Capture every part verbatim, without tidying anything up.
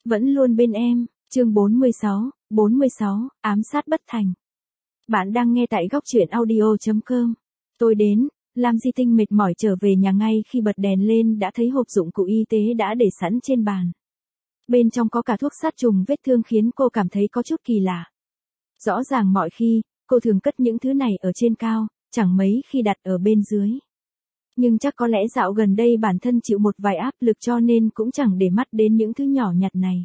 Vẫn luôn bên em, chương bốn mươi sáu, bốn mươi sáu, ám sát bất thành. Bạn đang nghe tại góc truyện audio chấm com. Tôi đến, Lam Di Tinh mệt mỏi trở về nhà ngay khi bật đèn lên đã thấy hộp dụng cụ y tế đã để sẵn trên bàn. Bên trong có cả thuốc sát trùng vết thương khiến cô cảm thấy có chút kỳ lạ. Rõ ràng mọi khi, cô thường cất những thứ này ở trên cao, chẳng mấy khi đặt ở bên dưới. Nhưng chắc có lẽ dạo gần đây bản thân chịu một vài áp lực cho nên cũng chẳng để mắt đến những thứ nhỏ nhặt này.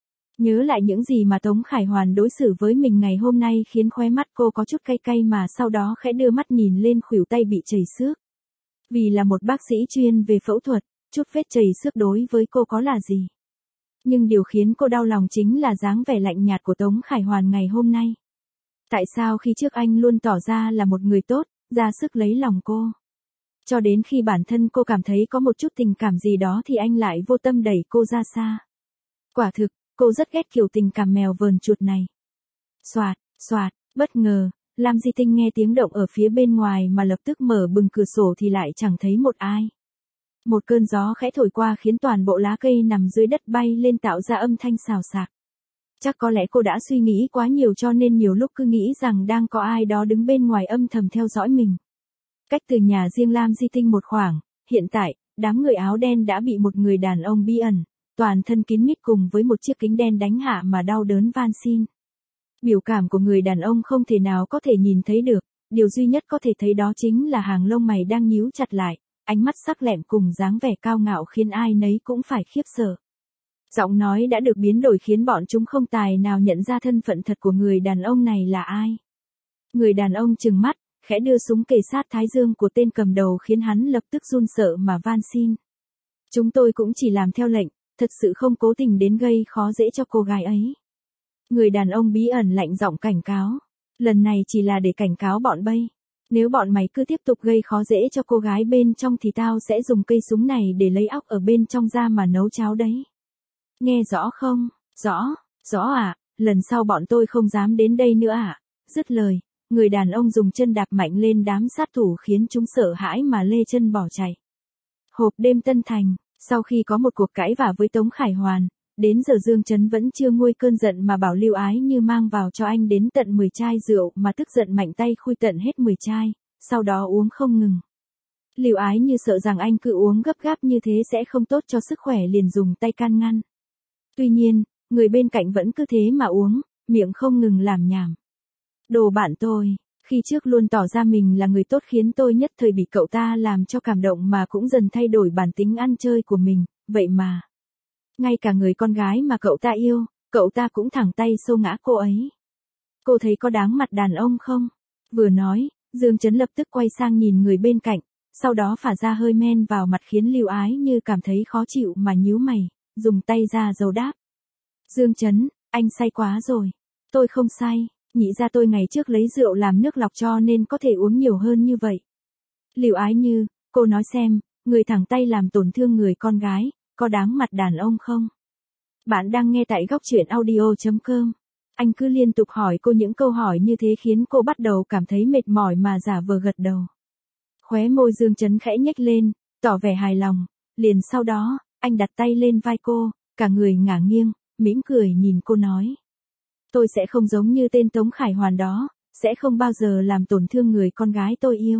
Nhớ lại những gì mà Tống Khải Hoàn đối xử với mình ngày hôm nay khiến khóe mắt cô có chút cay cay mà sau đó khẽ đưa mắt nhìn lên khuỷu tay bị chảy xước. Vì là một bác sĩ chuyên về phẫu thuật, chút vết chảy xước đối với cô có là gì. Nhưng điều khiến cô đau lòng chính là dáng vẻ lạnh nhạt của Tống Khải Hoàn ngày hôm nay. Tại sao khi trước anh luôn tỏ ra là một người tốt, ra sức lấy lòng cô? Cho đến khi bản thân cô cảm thấy có một chút tình cảm gì đó thì anh lại vô tâm đẩy cô ra xa. Quả thực, cô rất ghét kiểu tình cảm mèo vờn chuột này. Soạt, soạt, bất ngờ, Lam Di Tinh nghe tiếng động ở phía bên ngoài mà lập tức mở bừng cửa sổ thì lại chẳng thấy một ai. Một cơn gió khẽ thổi qua khiến toàn bộ lá cây nằm dưới đất bay lên tạo ra âm thanh xào xạc. Chắc có lẽ cô đã suy nghĩ quá nhiều cho nên nhiều lúc cứ nghĩ rằng đang có ai đó đứng bên ngoài âm thầm theo dõi mình. Cách từ nhà riêng Lam Di Tinh một khoảng, hiện tại, đám người áo đen đã bị một người đàn ông bí ẩn, toàn thân kín mít cùng với một chiếc kính đen đánh hạ mà đau đớn van xin. Biểu cảm của người đàn ông không thể nào có thể nhìn thấy được, điều duy nhất có thể thấy đó chính là hàng lông mày đang nhíu chặt lại, ánh mắt sắc lẹm cùng dáng vẻ cao ngạo khiến ai nấy cũng phải khiếp sợ. Giọng nói đã được biến đổi khiến bọn chúng không tài nào nhận ra thân phận thật của người đàn ông này là ai. Người đàn ông trừng mắt, khẽ đưa súng kề sát thái dương của tên cầm đầu khiến hắn lập tức run sợ mà van xin. Chúng tôi cũng chỉ làm theo lệnh, thật sự không cố tình đến gây khó dễ cho cô gái ấy. Người đàn ông bí ẩn lạnh giọng cảnh cáo. Lần này chỉ là để cảnh cáo bọn bay. Nếu bọn mày cứ tiếp tục gây khó dễ cho cô gái bên trong thì tao sẽ dùng cây súng này để lấy óc ở bên trong ra mà nấu cháo đấy. Nghe rõ không? Rõ, rõ ạ, à, lần sau bọn tôi không dám đến đây nữa ạ. À? Dứt lời, người đàn ông dùng chân đạp mạnh lên đám sát thủ khiến chúng sợ hãi mà lê chân bỏ chạy. Hộp đêm Tân Thành, sau khi có một cuộc cãi vã với Tống Khải Hoàn, đến giờ Dương Chấn vẫn chưa nguôi cơn giận mà bảo Lưu Ái Như mang vào cho anh đến tận mười chai rượu mà tức giận mạnh tay khui tận hết mười chai, sau đó uống không ngừng. Lưu Ái Như sợ rằng anh cứ uống gấp gáp như thế sẽ không tốt cho sức khỏe liền dùng tay can ngăn. Tuy nhiên, người bên cạnh vẫn cứ thế mà uống, miệng không ngừng làm nhảm. Đồ bạn tôi, khi trước luôn tỏ ra mình là người tốt khiến tôi nhất thời bị cậu ta làm cho cảm động mà cũng dần thay đổi bản tính ăn chơi của mình, vậy mà. Ngay cả người con gái mà cậu ta yêu, cậu ta cũng thẳng tay xô ngã cô ấy. Cô thấy có đáng mặt đàn ông không? Vừa nói, Dương Chấn lập tức quay sang nhìn người bên cạnh, sau đó phả ra hơi men vào mặt khiến Lưu Ái Như cảm thấy khó chịu mà nhíu mày, dùng tay ra dấu đáp. Dương Chấn, anh say quá rồi. Tôi không say, nhị ra tôi ngày trước lấy rượu làm nước lọc cho nên có thể uống nhiều hơn như vậy. Lưu Ái Như, cô nói xem, người thẳng tay làm tổn thương người con gái, có đáng mặt đàn ông không? Bạn đang nghe tại góc truyện audio chấm com. Anh cứ liên tục hỏi cô những câu hỏi như thế khiến cô bắt đầu cảm thấy mệt mỏi mà giả vờ gật đầu. Khóe môi Dương Chấn khẽ nhếch lên, tỏ vẻ hài lòng, liền sau đó, anh đặt tay lên vai cô, cả người ngả nghiêng, mỉm cười nhìn cô nói. Tôi sẽ không giống như tên Tống Khải Hoàn đó, sẽ không bao giờ làm tổn thương người con gái tôi yêu.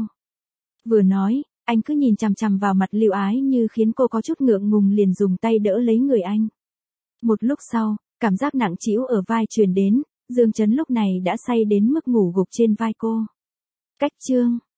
Vừa nói, anh cứ nhìn chằm chằm vào mặt Lưu Ái Như khiến cô có chút ngượng ngùng liền dùng tay đỡ lấy người anh. Một lúc sau, cảm giác nặng trĩu ở vai truyền đến, Dương Chấn lúc này đã say đến mức ngủ gục trên vai cô. Cách chương